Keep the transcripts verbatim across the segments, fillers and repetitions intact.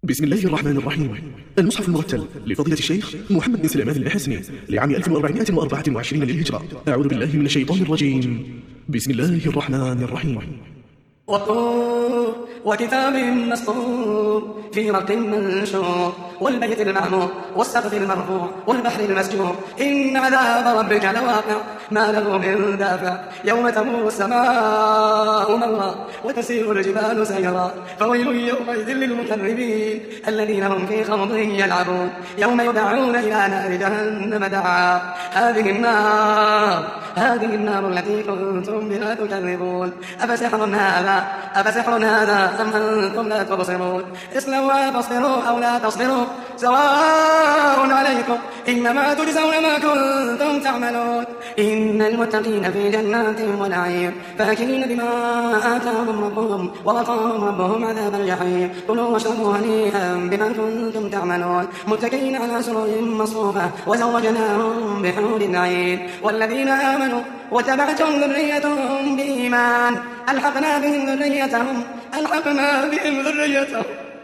بسم الله الرحمن الرحيم. المصحف المرتل لفضيلة الشيخ محمد بن سليمان الحسني لعام ألف وأربعمائة وأربعة وعشرين للهجرة. أعوذ بالله من الشيطان الرجيم. بسم الله الرحمن الرحيم. والطور وكتاب مسطور في رق منشور والبيت المعمور والسقف المرفوع والبحر المسجور إن عذاب ربك لواقع ما له من دافع يوم تمور السماء مورا وتسير الجبال سيرا فويل يومئذ للمكذبين الذين هم في خوض يلعبون يوم يدعون إلى نار جهنم دعا هذه النار هذه النار التي كنتم بها تكذبون أفسحر هذا أفسحر هذا أم أنتم لا تبصرون اصلوها فاصبروا أو لا تصبروا سواء عليكم إنما تجزون ما كنتم تعملون إن المتقين في جنات ونعيم فاكهين بما آتاهم ربهم ووقاهم ربهم عذاب الجحيم كلوا واشربوا هنيئا بما كنتم تعملون متكئين على سرر مصفوفة وزوجناهم بحور عين والذين آمنوا وتبعتهم ذريتهم بإيمان ألحقنا بهم ذريتهم ألحقنا بهم ذريتهم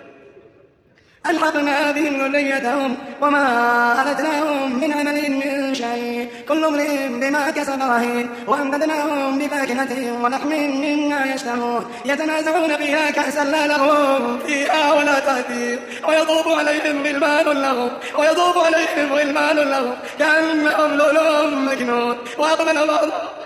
ألحقنا بهم ذريتهم وما ألتناهم من عمل من شيء كل امرئ بما كسب رهين وأمددناهم بفاكهة ولحم مما يشتهون يتنازعون فيها كأسا لا لغو فيها ولا تأثير ويطوف عليهم غلمان لهم ويطوف عليهم غلمان لهم كأنهم لؤلؤ مكنون وأقبل بعضهم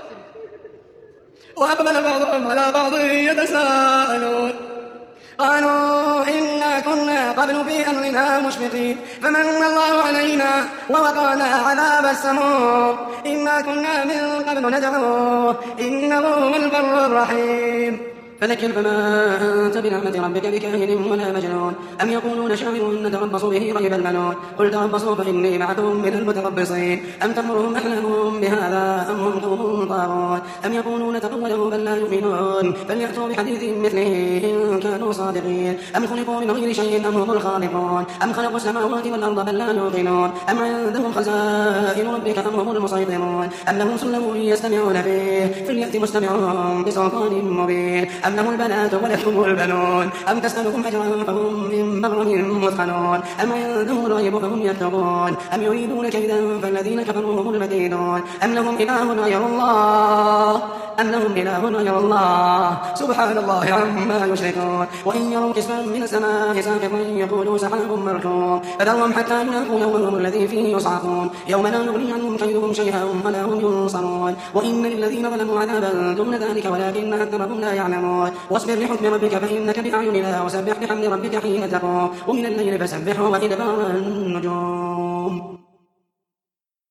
وأقبل بعضهم على بعض يتساءلون قالوا إنا كنا قبل في أمرنا مشفقين فمن الله علينا ووقانا عذاب السموم إنا كنا من قبل ندعوه إنه هو البر الرحيم فذكر فما أنت بنعمة ربك بكاهن ولا مجنون أم يقولون شاعر نتربص به ريب المنون قل تربصوا فإني معكم من المتربصين أم تأمرهم أحلامهم بهذا أم هم قوم طاغون أم يقولون تقوله بل لا يؤمنون فليأتوا بحديث مثله إن كانوا صادقين أم خلقوا من غير شيء أم هم الخالقون أم خلقوا السماوات والأرض بل لا يوقنون أم عندهم خزائن ربك أم هم المسيطرون أم لهم سلم يستمعون فيه فليأت مستمعهم بسلطان مبين أم لهم البنات ولكم البنون أم تسألكم أجرا فهم من مغرم مثقلون أم عندهم الغيب فهم يكتبون أم يريدون كيدا فالذين كفروا هم المكيدون أم لهم إله غير الله أم لهم إله غير الله سبحان الله عما يشركون وإن يروا كسفا من السماء ساقطا يقولوا سحاب مركوم فذرهم حتى يلاقوا يومهم الذي فيه يصعقون يوم لا نغني عنهم كيدهم شيئا ولا هم ينصرون وإن للذين ظلموا عذابا دون ذلك ولكن أكثرهم لا يعلمون واصبر لحكم ربك فإنك بأعيننا وسبح بحمد ربك حين تقوم ومن الليل فسبحه وإدبار النجوم.